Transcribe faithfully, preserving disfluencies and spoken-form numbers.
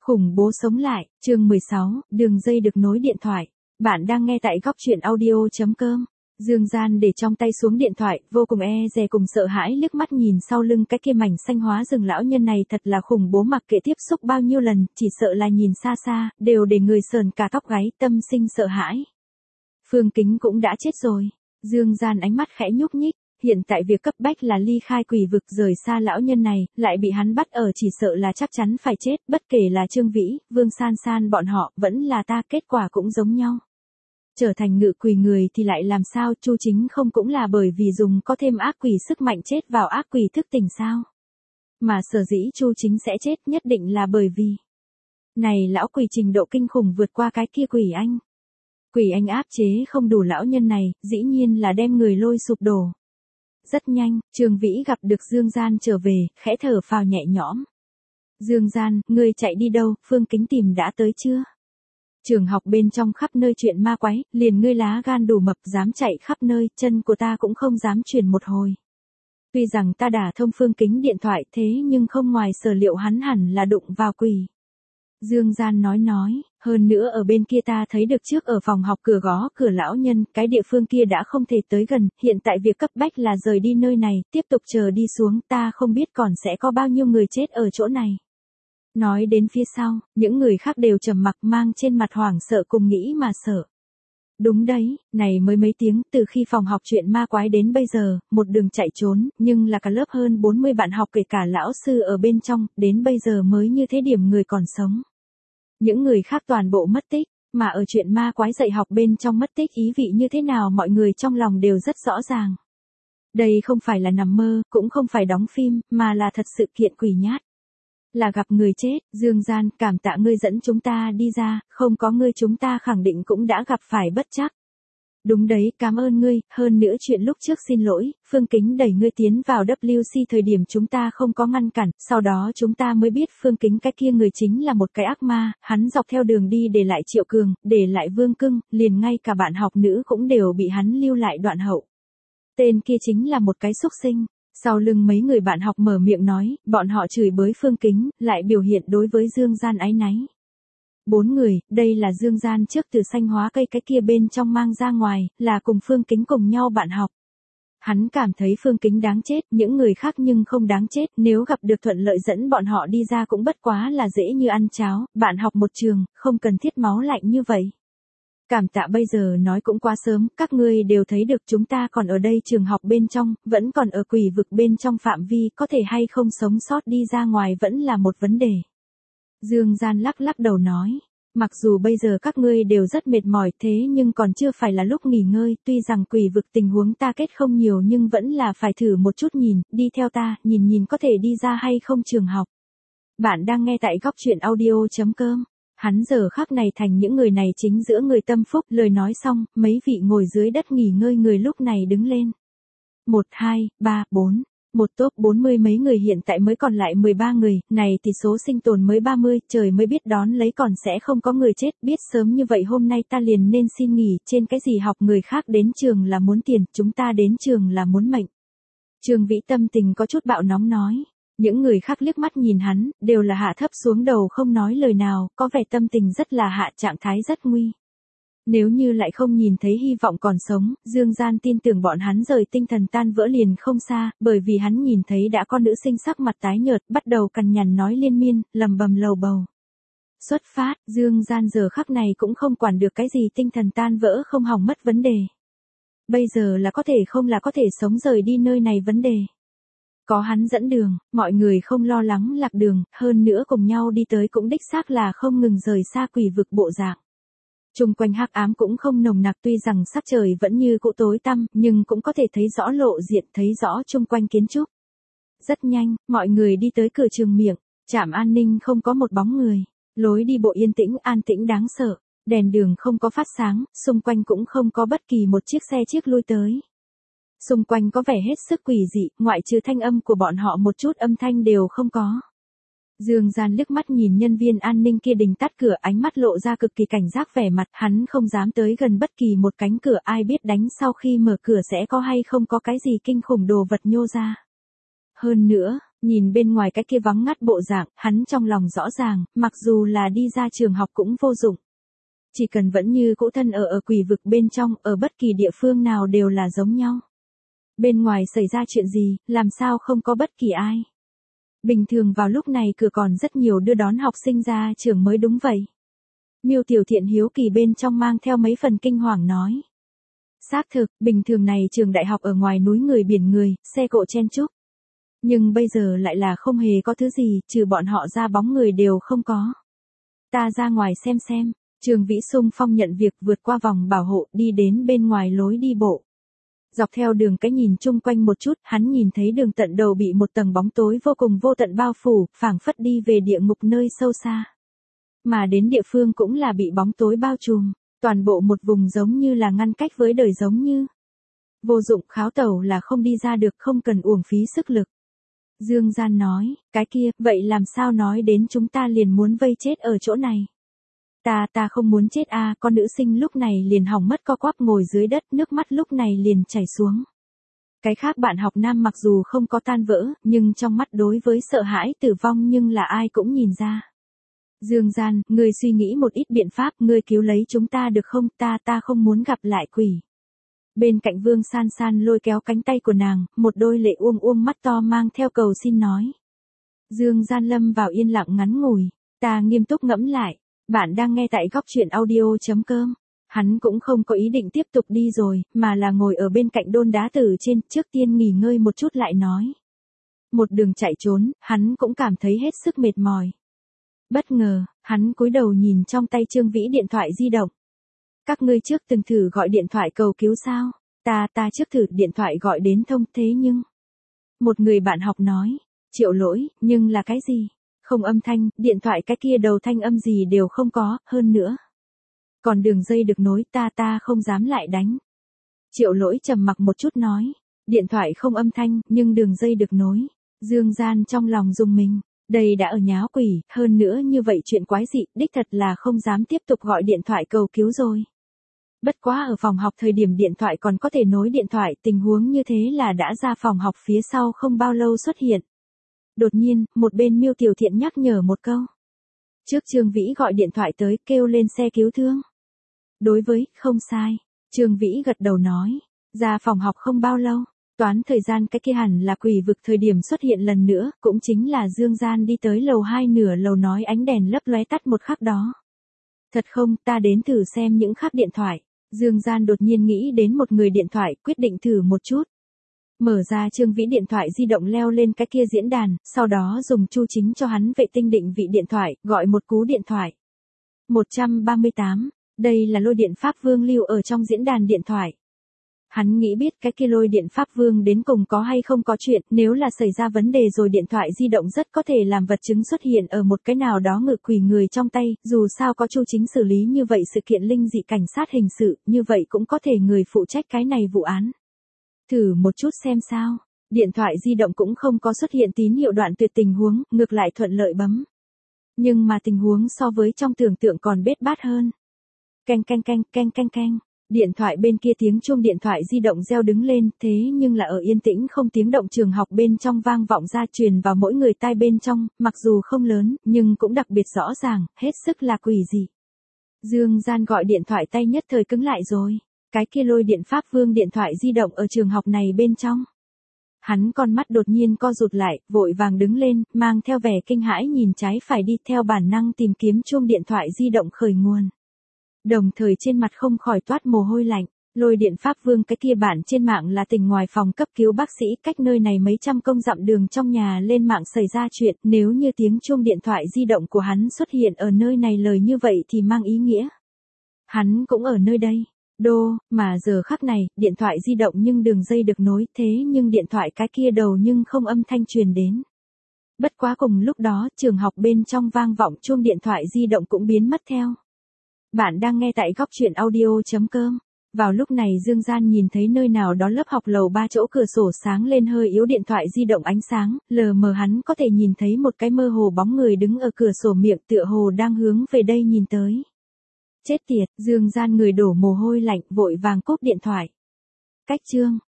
Khủng bố sống lại, chương mười sáu, đường dây được nối điện thoại. Bạn đang nghe tại góc truyện audio chấm com. Dương Gian để trong tay xuống điện thoại, vô cùng e dè cùng sợ hãi liếc mắt nhìn sau lưng cái kia mảnh xanh hóa rừng lão nhân này thật là khủng bố, mặc kệ tiếp xúc bao nhiêu lần, chỉ sợ là nhìn xa xa, đều để người sờn cả tóc gáy, tâm sinh sợ hãi. Phương Kính cũng đã chết rồi. Dương Gian ánh mắt khẽ nhúc nhích. Hiện tại việc cấp bách là ly khai quỷ vực, rời xa lão nhân này, lại bị hắn bắt ở, chỉ sợ là chắc chắn phải chết, bất kể là Trương Vĩ, Vương San San bọn họ, vẫn là ta, kết quả cũng giống nhau. Trở thành ngự quỷ người thì lại làm sao, Chu Chính không cũng là bởi vì dùng có thêm ác quỷ sức mạnh chết vào ác quỷ thức tỉnh sao? Mà sở dĩ Chu Chính sẽ chết nhất định là bởi vì này lão quỷ trình độ kinh khủng vượt qua cái kia quỷ anh. Quỷ anh áp chế không đủ lão nhân này, dĩ nhiên là đem người lôi sụp đổ. Rất nhanh, Trương Vĩ gặp được Dương Gian trở về, khẽ thở phào nhẹ nhõm. Dương Gian, ngươi chạy đi đâu, Phương Kính tìm đã tới chưa? Trường học bên trong khắp nơi chuyện ma quái, liền ngươi lá gan đủ mập dám chạy khắp nơi, chân của ta cũng không dám chuyển một hồi. Tuy rằng ta đả thông Phương Kính điện thoại thế nhưng không ngoài sở liệu hắn hẳn là đụng vào quỷ. Dương Gian nói nói, hơn nữa ở bên kia ta thấy được trước ở phòng học cửa gõ cửa lão nhân, cái địa phương kia đã không thể tới gần, hiện tại việc cấp bách là rời đi nơi này, tiếp tục chờ đi xuống, ta không biết còn sẽ có bao nhiêu người chết ở chỗ này. Nói đến phía sau, những người khác đều trầm mặc, mang trên mặt hoảng sợ cùng nghĩ mà sợ. Đúng đấy, này mới mấy tiếng, từ khi phòng học chuyện ma quái đến bây giờ, một đường chạy trốn, nhưng là cả lớp hơn bốn mươi bạn học kể cả lão sư ở bên trong, đến bây giờ mới như thế điểm người còn sống. Những người khác toàn bộ mất tích, mà ở chuyện ma quái dạy học bên trong mất tích ý vị như thế nào mọi người trong lòng đều rất rõ ràng. Đây không phải là nằm mơ, cũng không phải đóng phim, mà là thật sự kiện quỷ nhát. Là gặp người chết, Dương Gian, cảm tạ ngươi dẫn chúng ta đi ra, không có ngươi chúng ta khẳng định cũng đã gặp phải bất trắc. Đúng đấy, cảm ơn ngươi, hơn nữa chuyện lúc trước xin lỗi, Phương Kính đẩy ngươi tiến vào W C thời điểm chúng ta không có ngăn cản, sau đó chúng ta mới biết Phương Kính cái kia người chính là một cái ác ma, hắn dọc theo đường đi để lại Triệu Cường, để lại Vương Cưng, liền ngay cả bạn học nữ cũng đều bị hắn lưu lại đoạn hậu. Tên kia chính là một cái xúc sinh. Sau lưng mấy người bạn học mở miệng nói, bọn họ chửi bới Phương Kính, lại biểu hiện đối với Dương Gian áy náy. Bốn người, đây là Dương Gian trước từ xanh hóa cây cái kia bên trong mang ra ngoài, là cùng Phương Kính cùng nhau bạn học. Hắn cảm thấy Phương Kính đáng chết, những người khác nhưng không đáng chết, nếu gặp được thuận lợi dẫn bọn họ đi ra cũng bất quá là dễ như ăn cháo, bạn học một trường, không cần thiết máu lạnh như vậy. Cảm tạ bây giờ nói cũng quá sớm, các ngươi đều thấy được chúng ta còn ở đây trường học bên trong, vẫn còn ở quỷ vực bên trong phạm vi, có thể hay không sống sót đi ra ngoài vẫn là một vấn đề. Dương Gian lắc lắc đầu nói, mặc dù bây giờ các ngươi đều rất mệt mỏi thế nhưng còn chưa phải là lúc nghỉ ngơi, tuy rằng quỷ vực tình huống ta kết không nhiều nhưng vẫn là phải thử một chút nhìn, đi theo ta, nhìn nhìn có thể đi ra hay không trường học. Bạn đang nghe tại góc truyện audio chấm com. Hắn giờ khắc này thành những người này chính giữa người tâm phúc, lời nói xong, mấy vị ngồi dưới đất nghỉ ngơi người lúc này đứng lên. Một, hai, ba, bốn. Một top bốn mươi mấy người hiện tại mới còn lại mười ba người, này thì số sinh tồn mới ba mươi, trời mới biết đón lấy còn sẽ không có người chết, biết sớm như vậy hôm nay ta liền nên xin nghỉ, trên cái gì học người khác đến trường là muốn tiền, chúng ta đến trường là muốn mệnh. Trương Vĩ tâm tình có chút bạo nóng nói. Những người khác liếc mắt nhìn hắn, đều là hạ thấp xuống đầu không nói lời nào, có vẻ tâm tình rất là hạ, trạng thái rất nguy. Nếu như lại không nhìn thấy hy vọng còn sống, Dương Gian tin tưởng bọn hắn rời tinh thần tan vỡ liền không xa, bởi vì hắn nhìn thấy đã có nữ sinh sắc mặt tái nhợt, bắt đầu cằn nhằn nói liên miên, lầm bầm lầu bầu. Xuất phát, Dương Gian giờ khắc này cũng không quản được cái gì tinh thần tan vỡ không hỏng mất vấn đề. Bây giờ là có thể không là có thể sống rời đi nơi này vấn đề. Có hắn dẫn đường, mọi người không lo lắng lạc đường, hơn nữa cùng nhau đi tới cũng đích xác là không ngừng rời xa quỷ vực bộ dạng. Trung quanh hắc ám cũng không nồng nặc, tuy rằng sắc trời vẫn như cũ tối tăm, nhưng cũng có thể thấy rõ lộ diện, thấy rõ chung quanh kiến trúc. Rất nhanh, mọi người đi tới cửa trường miệng, trạm an ninh không có một bóng người, lối đi bộ yên tĩnh an tĩnh đáng sợ, đèn đường không có phát sáng, xung quanh cũng không có bất kỳ một chiếc xe chiếc lui tới. Xung quanh có vẻ hết sức quỷ dị, ngoại trừ thanh âm của bọn họ một chút âm thanh đều không có. Dương Gian liếc mắt nhìn nhân viên an ninh kia đình tắt cửa, ánh mắt lộ ra cực kỳ cảnh giác vẻ mặt, hắn không dám tới gần bất kỳ một cánh cửa, ai biết đánh sau khi mở cửa sẽ có hay không có cái gì kinh khủng đồ vật nhô ra. Hơn nữa, Nhìn bên ngoài cái kia vắng ngắt bộ dạng, hắn trong lòng rõ ràng, mặc dù là đi ra trường học cũng vô dụng. Chỉ cần vẫn như cũ thân ở ở quỷ vực bên trong, ở bất kỳ địa phương nào đều là giống nhau. Bên ngoài xảy ra chuyện gì, làm sao không có bất kỳ ai. Bình thường vào lúc này cửa còn rất nhiều đưa đón học sinh ra trường mới đúng vậy. Miêu Tiểu Thiện hiếu kỳ bên trong mang theo mấy phần kinh hoàng nói. Xác thực, bình thường này trường đại học ở ngoài núi người biển người, xe cộ chen chúc. Nhưng bây giờ lại là không hề có thứ gì, trừ bọn họ ra bóng người đều không có. Ta ra ngoài xem xem, Trường Vĩ xung phong nhận việc vượt qua vòng bảo hộ đi đến bên ngoài lối đi bộ. Dọc theo đường cái nhìn chung quanh một chút, hắn nhìn thấy đường tận đầu bị một tầng bóng tối vô cùng vô tận bao phủ, phảng phất đi về địa ngục nơi sâu xa. Mà đến địa phương cũng là bị bóng tối bao trùm, toàn bộ một vùng giống như là ngăn cách với đời giống như. Vô dụng, kháo tẩu là không đi ra được, không cần uổng phí sức lực. Dương Gian nói, cái kia, vậy làm sao nói đến chúng ta liền muốn vây chết ở chỗ này. Ta ta không muốn chết a à, con nữ sinh lúc này liền hỏng mất co quắp ngồi dưới đất, nước mắt lúc này liền chảy xuống. Cái khác bạn học nam mặc dù không có tan vỡ, nhưng trong mắt đối với sợ hãi tử vong nhưng là ai cũng nhìn ra. Dương Gian, ngươi suy nghĩ một ít biện pháp, ngươi cứu lấy chúng ta được không, ta ta không muốn gặp lại quỷ. Bên cạnh Vương San San lôi kéo cánh tay của nàng, một đôi lệ uông uông mắt to mang theo cầu xin nói. Dương Gian lâm vào yên lặng ngắn ngủi, ta nghiêm túc ngẫm lại, bạn đang nghe tại góc truyện audio.com. Hắn cũng không có ý định tiếp tục đi rồi, mà là ngồi ở bên cạnh đôn đá từ trên, trước tiên nghỉ ngơi một chút lại nói. Một đường chạy trốn, hắn cũng cảm thấy hết sức mệt mỏi. Bất ngờ, hắn cúi đầu nhìn trong tay Trương Vĩ điện thoại di động. Các ngươi trước từng thử gọi điện thoại cầu cứu sao? Ta ta trước thử điện thoại gọi đến thông thế nhưng... Một người bạn học nói, Triệu Lỗi, nhưng là cái gì? Không âm thanh, điện thoại cái kia đầu thanh âm gì đều không có, hơn nữa. Còn đường dây được nối, ta ta không dám lại đánh. Triệu Lỗi trầm mặc một chút nói, điện thoại không âm thanh, nhưng đường dây được nối. Dương Gian trong lòng rùng mình, đây đã ở nháo quỷ, hơn nữa như vậy chuyện quái dị, đích thật là không dám tiếp tục gọi điện thoại cầu cứu rồi. Bất quá ở phòng học thời điểm điện thoại còn có thể nối điện thoại, tình huống như thế là đã ra phòng học phía sau không bao lâu xuất hiện. Đột nhiên, một bên Miêu Tiểu Thiện nhắc nhở một câu. Trước Trương Vĩ gọi điện thoại tới, kêu lên xe cứu thương. Đối với, không sai. Trương Vĩ gật đầu nói. Ra phòng học không bao lâu. Toán thời gian cái kia hẳn là quỷ vực thời điểm xuất hiện lần nữa, cũng chính là Dương Gian đi tới lầu hai nửa lầu nói ánh đèn lấp lóe tắt một khắc đó. Thật không, ta đến thử xem những khắc điện thoại. Dương Gian đột nhiên nghĩ đến một người điện thoại, quyết định thử một chút. Mở ra Trương Vĩ điện thoại di động leo lên cái kia diễn đàn, sau đó dùng Chu Chính cho hắn vệ tinh định vị điện thoại, gọi một cú điện thoại. một trăm ba mươi tám, đây là lôi điện Pháp Vương lưu ở trong diễn đàn điện thoại. Hắn nghĩ biết cái kia lôi điện Pháp Vương đến cùng có hay không có chuyện, nếu là xảy ra vấn đề rồi điện thoại di động rất có thể làm vật chứng xuất hiện ở một cái nào đó ngự quỷ người trong tay, dù sao có Chu Chính xử lý như vậy sự kiện linh dị cảnh sát hình sự, như vậy cũng có thể người phụ trách cái này vụ án. Thử một chút xem sao, điện thoại di động cũng không có xuất hiện tín hiệu đoạn tuyệt tình huống, ngược lại thuận lợi bấm. Nhưng mà tình huống so với trong tưởng tượng còn bết bát hơn. Canh canh canh canh canh canh. Điện thoại bên kia tiếng chuông điện thoại di động reo đứng lên, thế nhưng là ở yên tĩnh không tiếng động trường học bên trong vang vọng ra truyền vào mỗi người tai bên trong, mặc dù không lớn, nhưng cũng đặc biệt rõ ràng, hết sức là quỷ dị. Dương Gian gọi điện thoại tay nhất thời cứng lại rồi, cái kia lôi điện Pháp Vương điện thoại di động ở trường học này bên trong. Hắn con mắt đột nhiên co rụt lại, vội vàng đứng lên, mang theo vẻ kinh hãi nhìn trái phải đi theo bản năng tìm kiếm chuông điện thoại di động khởi nguồn. Đồng thời trên mặt không khỏi toát mồ hôi lạnh, lôi điện Pháp Vương cái kia bản trên mạng là tỉnh ngoài phòng cấp cứu bác sĩ cách nơi này mấy trăm công dặm đường trong nhà lên mạng xảy ra chuyện, nếu như tiếng chuông điện thoại di động của hắn xuất hiện ở nơi này lời như vậy thì mang ý nghĩa. Hắn cũng ở nơi đây, đô, mà giờ khắc này, điện thoại di động nhưng đường dây được nối thế nhưng điện thoại cái kia đầu nhưng không âm thanh truyền đến. Bất quá cùng lúc đó, trường học bên trong vang vọng chuông điện thoại di động cũng biến mất theo. Bạn đang nghe tại góc truyện audio.com. Vào lúc này Dương Gian nhìn thấy nơi nào đó lớp học lầu ba chỗ cửa sổ sáng lên hơi yếu điện thoại di động ánh sáng, lờ mờ hắn có thể nhìn thấy một cái mơ hồ bóng người đứng ở cửa sổ miệng tựa hồ đang hướng về đây nhìn tới. Chết tiệt, Dương Gian người đổ mồ hôi lạnh vội vàng cúp điện thoại. Cách chương.